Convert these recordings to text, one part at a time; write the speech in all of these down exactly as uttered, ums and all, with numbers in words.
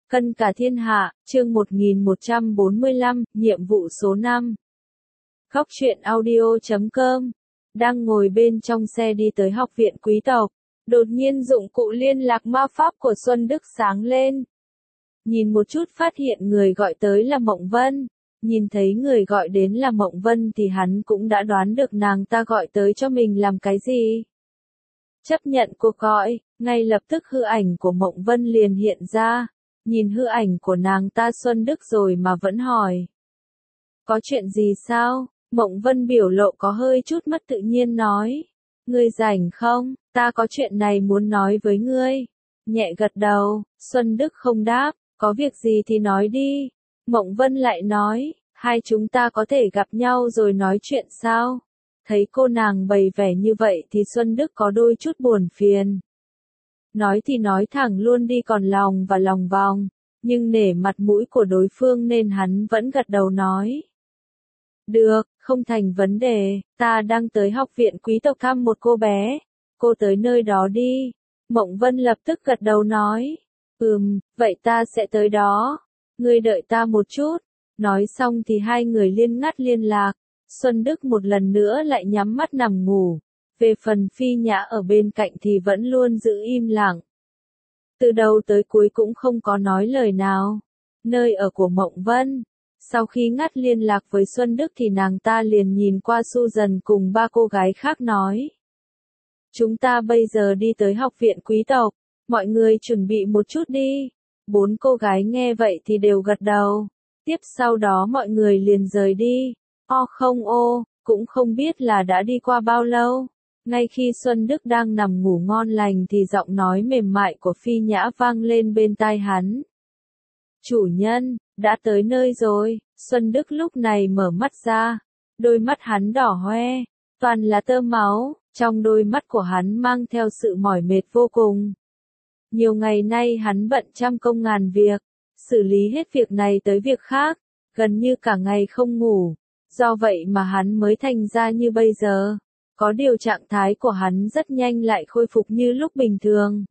Cân cả thiên hạ, chương một nghìn một trăm bốn mươi lăm, nhiệm vụ số năm. Góc truyện audio chấm com. Đang ngồi bên trong xe đi tới học viện quý tộc, đột nhiên dụng cụ liên lạc ma pháp của Xuân Đức sáng lên. Nhìn một chút phát hiện người gọi tới là Mộng Vân. Nhìn thấy người gọi đến là Mộng Vân thì hắn cũng đã đoán được nàng ta gọi tới cho mình làm cái gì. Chấp nhận cuộc gọi, ngay lập tức hư ảnh của Mộng Vân liền hiện ra. Nhìn hư ảnh của nàng ta Xuân Đức rồi mà vẫn hỏi. Có chuyện gì sao? Mộng Vân biểu lộ có hơi chút mất tự nhiên nói. Ngươi rảnh không? Ta có chuyện này muốn nói với ngươi. Nhẹ gật đầu, Xuân Đức không đáp. Có việc gì thì nói đi. Mộng Vân lại nói. Hai chúng ta có thể gặp nhau rồi nói chuyện sao? Thấy cô nàng bày vẻ như vậy thì Xuân Đức có đôi chút buồn phiền. Nói thì nói thẳng luôn đi còn lòng và lòng vòng, nhưng nể mặt mũi của đối phương nên hắn vẫn gật đầu nói. Được, không thành vấn đề, ta đang tới học viện quý tộc thăm một cô bé, cô tới nơi đó đi. Mộng Vân lập tức gật đầu nói. Ừm, vậy ta sẽ tới đó, ngươi đợi ta một chút. Nói xong thì hai người liên ngắt liên lạc, Xuân Đức một lần nữa lại nhắm mắt nằm ngủ. Về phần Phi Nhã ở bên cạnh thì vẫn luôn giữ im lặng. Từ đầu tới cuối cũng không có nói lời nào. Nơi ở của Mộng Vân. Sau khi ngắt liên lạc với Xuân Đức thì nàng ta liền nhìn qua Susan cùng ba cô gái khác nói. Chúng ta bây giờ đi tới học viện quý tộc. Mọi người chuẩn bị một chút đi. Bốn cô gái nghe vậy thì đều gật đầu. Tiếp sau đó mọi người liền rời đi. O không ô, cũng không biết là đã đi qua bao lâu. Ngay khi Xuân Đức đang nằm ngủ ngon lành thì giọng nói mềm mại của Phi Nhã vang lên bên tai hắn. Chủ nhân, đã tới nơi rồi. Xuân Đức lúc này mở mắt ra. Đôi mắt hắn đỏ hoe, toàn là tơ máu, trong đôi mắt của hắn mang theo sự mỏi mệt vô cùng. Nhiều ngày nay hắn bận trăm công ngàn việc, xử lý hết việc này tới việc khác, gần như cả ngày không ngủ. Do vậy mà hắn mới thành ra như bây giờ. Có điều trạng thái của hắn rất nhanh lại khôi phục như lúc bình thường.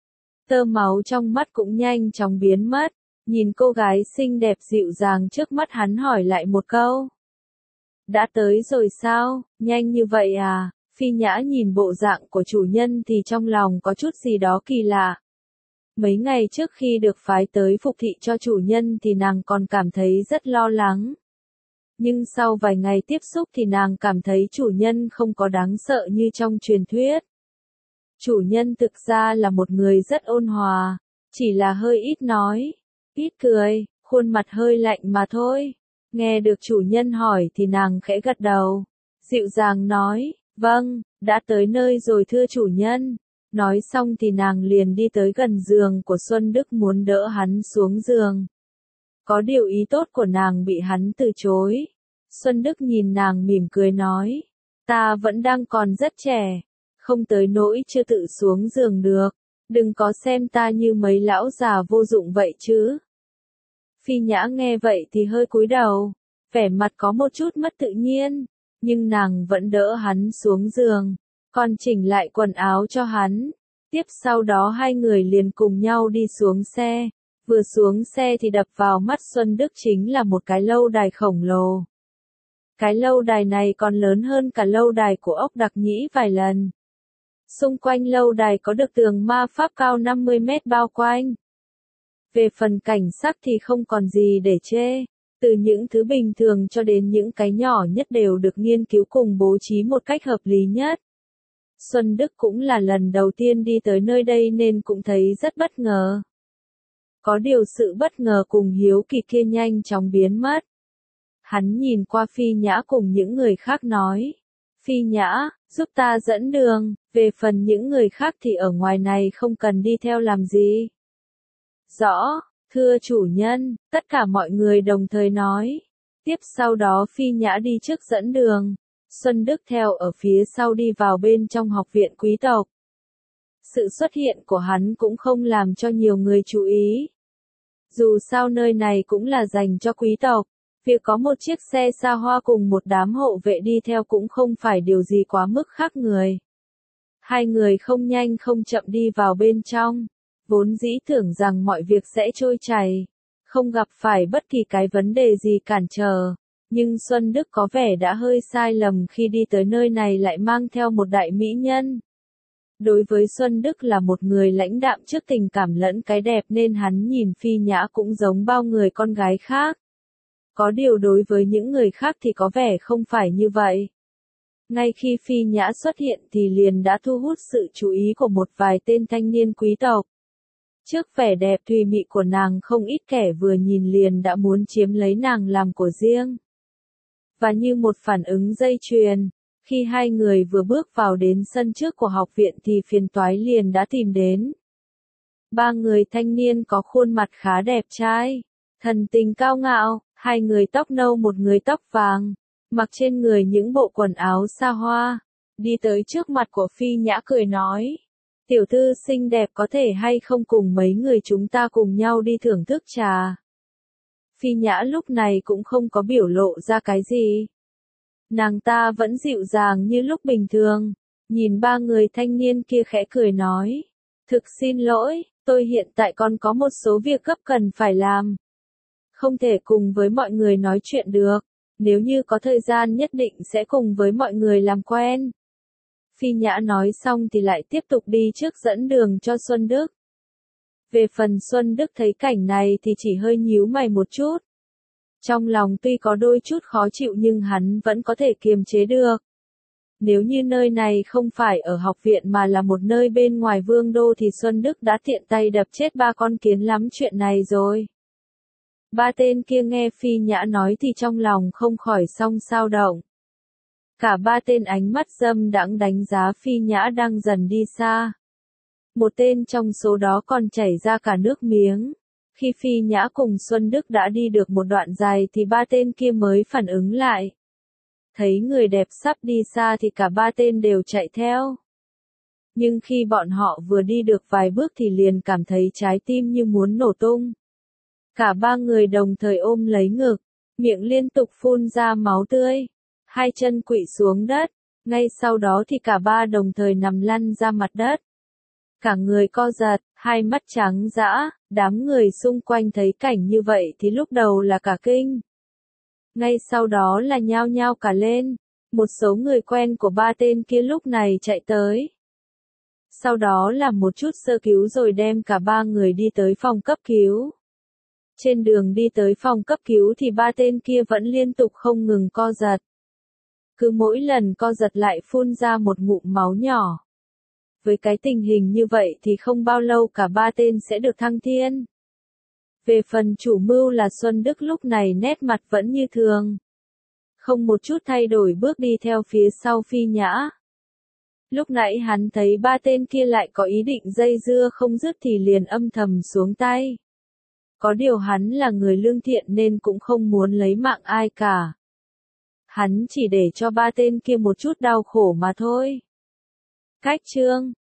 Tơ máu trong mắt cũng nhanh chóng biến mất. Nhìn cô gái xinh đẹp dịu dàng trước mắt hắn hỏi lại một câu. Đã tới rồi sao? Nhanh như vậy à? Phi Nhã nhìn bộ dạng của chủ nhân thì trong lòng có chút gì đó kỳ lạ. Mấy ngày trước khi được phái tới phục thị cho chủ nhân thì nàng còn cảm thấy rất lo lắng. Nhưng sau vài ngày tiếp xúc thì nàng cảm thấy chủ nhân không có đáng sợ như trong truyền thuyết. Chủ nhân thực ra là một người rất ôn hòa, chỉ là hơi ít nói, ít cười, khuôn mặt hơi lạnh mà thôi. Nghe được chủ nhân hỏi thì nàng khẽ gật đầu, dịu dàng nói, vâng, đã tới nơi rồi thưa chủ nhân. Nói xong thì nàng liền đi tới gần giường của Xuân Đức muốn đỡ hắn xuống giường. Có điều ý tốt của nàng bị hắn từ chối. Xuân Đức nhìn nàng mỉm cười nói. Ta vẫn đang còn rất trẻ. Không tới nỗi chưa tự xuống giường được. Đừng có xem ta như mấy lão già vô dụng vậy chứ. Phi Nhã nghe vậy thì hơi cúi đầu. Vẻ mặt có một chút mất tự nhiên. Nhưng nàng vẫn đỡ hắn xuống giường. Còn chỉnh lại quần áo cho hắn. Tiếp sau đó hai người liền cùng nhau đi xuống xe. Vừa xuống xe thì đập vào mắt Xuân Đức chính là một cái lâu đài khổng lồ. Cái lâu đài này còn lớn hơn cả lâu đài của ốc đặc nhĩ vài lần. Xung quanh lâu đài có được tường ma pháp cao năm mươi mét bao quanh. Về phần cảnh sắc thì không còn gì để chê. Từ những thứ bình thường cho đến những cái nhỏ nhất đều được nghiên cứu cùng bố trí một cách hợp lý nhất. Xuân Đức cũng là lần đầu tiên đi tới nơi đây nên cũng thấy rất bất ngờ. Có điều sự bất ngờ cùng hiếu kỳ kia nhanh chóng biến mất. Hắn nhìn qua Phi Nhã cùng những người khác nói. Phi Nhã, giúp ta dẫn đường, về phần những người khác thì ở ngoài này không cần đi theo làm gì. Rõ, thưa chủ nhân, tất cả mọi người đồng thời nói. Tiếp sau đó Phi Nhã đi trước dẫn đường. Xuân Đức theo ở phía sau đi vào bên trong học viện quý tộc. Sự xuất hiện của hắn cũng không làm cho nhiều người chú ý. Dù sao nơi này cũng là dành cho quý tộc. Việc có một chiếc xe xa hoa cùng một đám hộ vệ đi theo cũng không phải điều gì quá mức khác người. Hai người không nhanh không chậm đi vào bên trong. Vốn dĩ tưởng rằng mọi việc sẽ trôi chảy, không gặp phải bất kỳ cái vấn đề gì cản trở, nhưng Xuân Đức có vẻ đã hơi sai lầm khi đi tới nơi này lại mang theo một đại mỹ nhân. Đối với Xuân Đức là một người lãnh đạm trước tình cảm lẫn cái đẹp nên hắn nhìn Phi Nhã cũng giống bao người con gái khác. Có điều đối với những người khác thì có vẻ không phải như vậy. Ngay khi Phi Nhã xuất hiện thì liền đã thu hút sự chú ý của một vài tên thanh niên quý tộc. Trước vẻ đẹp thùy mị của nàng không ít kẻ vừa nhìn liền đã muốn chiếm lấy nàng làm của riêng. Và như một phản ứng dây chuyền, khi hai người vừa bước vào đến sân trước của học viện thì phiền toái liền đã tìm đến. Ba người thanh niên có khuôn mặt khá đẹp trai, thần tình cao ngạo, hai người tóc nâu một người tóc vàng, mặc trên người những bộ quần áo xa hoa, đi tới trước mặt của Phi Nhã cười nói. Tiểu thư xinh đẹp có thể hay không cùng mấy người chúng ta cùng nhau đi thưởng thức trà. Phi Nhã lúc này cũng không có biểu lộ ra cái gì. Nàng ta vẫn dịu dàng như lúc bình thường, nhìn ba người thanh niên kia khẽ cười nói. Thực xin lỗi, tôi hiện tại còn có một số việc gấp cần phải làm. Không thể cùng với mọi người nói chuyện được, nếu như có thời gian nhất định sẽ cùng với mọi người làm quen. Phi Nhã nói xong thì lại tiếp tục đi trước dẫn đường cho Xuân Đức. Về phần Xuân Đức thấy cảnh này thì chỉ hơi nhíu mày một chút. Trong lòng tuy có đôi chút khó chịu nhưng hắn vẫn có thể kiềm chế được. Nếu như nơi này không phải ở học viện mà là một nơi bên ngoài vương đô thì Xuân Đức đã tiện tay đập chết ba con kiến lắm chuyện này rồi. Ba tên kia nghe Phi Nhã nói thì trong lòng không khỏi song sao động. Cả ba tên ánh mắt dâm đãng đánh giá Phi Nhã đang dần đi xa. Một tên trong số đó còn chảy ra cả nước miếng. Khi Phi Nhã cùng Xuân Đức đã đi được một đoạn dài thì ba tên kia mới phản ứng lại. Thấy người đẹp sắp đi xa thì cả ba tên đều chạy theo. Nhưng khi bọn họ vừa đi được vài bước thì liền cảm thấy trái tim như muốn nổ tung. Cả ba người đồng thời ôm lấy ngực, miệng liên tục phun ra máu tươi. Hai chân quỵ xuống đất, ngay sau đó thì cả ba đồng thời nằm lăn ra mặt đất. Cả người co giật, hai mắt trắng dã, đám người xung quanh thấy cảnh như vậy thì lúc đầu là cả kinh. Ngay sau đó là nhao nhao cả lên, một số người quen của ba tên kia lúc này chạy tới. Sau đó làm một chút sơ cứu rồi đem cả ba người đi tới phòng cấp cứu. Trên đường đi tới phòng cấp cứu thì ba tên kia vẫn liên tục không ngừng co giật. Cứ mỗi lần co giật lại phun ra một ngụm máu nhỏ. Với cái tình hình như vậy thì không bao lâu cả ba tên sẽ được thăng thiên. Về phần chủ mưu là Xuân Đức lúc này nét mặt vẫn như thường. Không một chút thay đổi bước đi theo phía sau Phi Nhã. Lúc nãy hắn thấy ba tên kia lại có ý định dây dưa không dứt thì liền âm thầm xuống tay. Có điều hắn là người lương thiện nên cũng không muốn lấy mạng ai cả. Hắn chỉ để cho ba tên kia một chút đau khổ mà thôi. Cách chương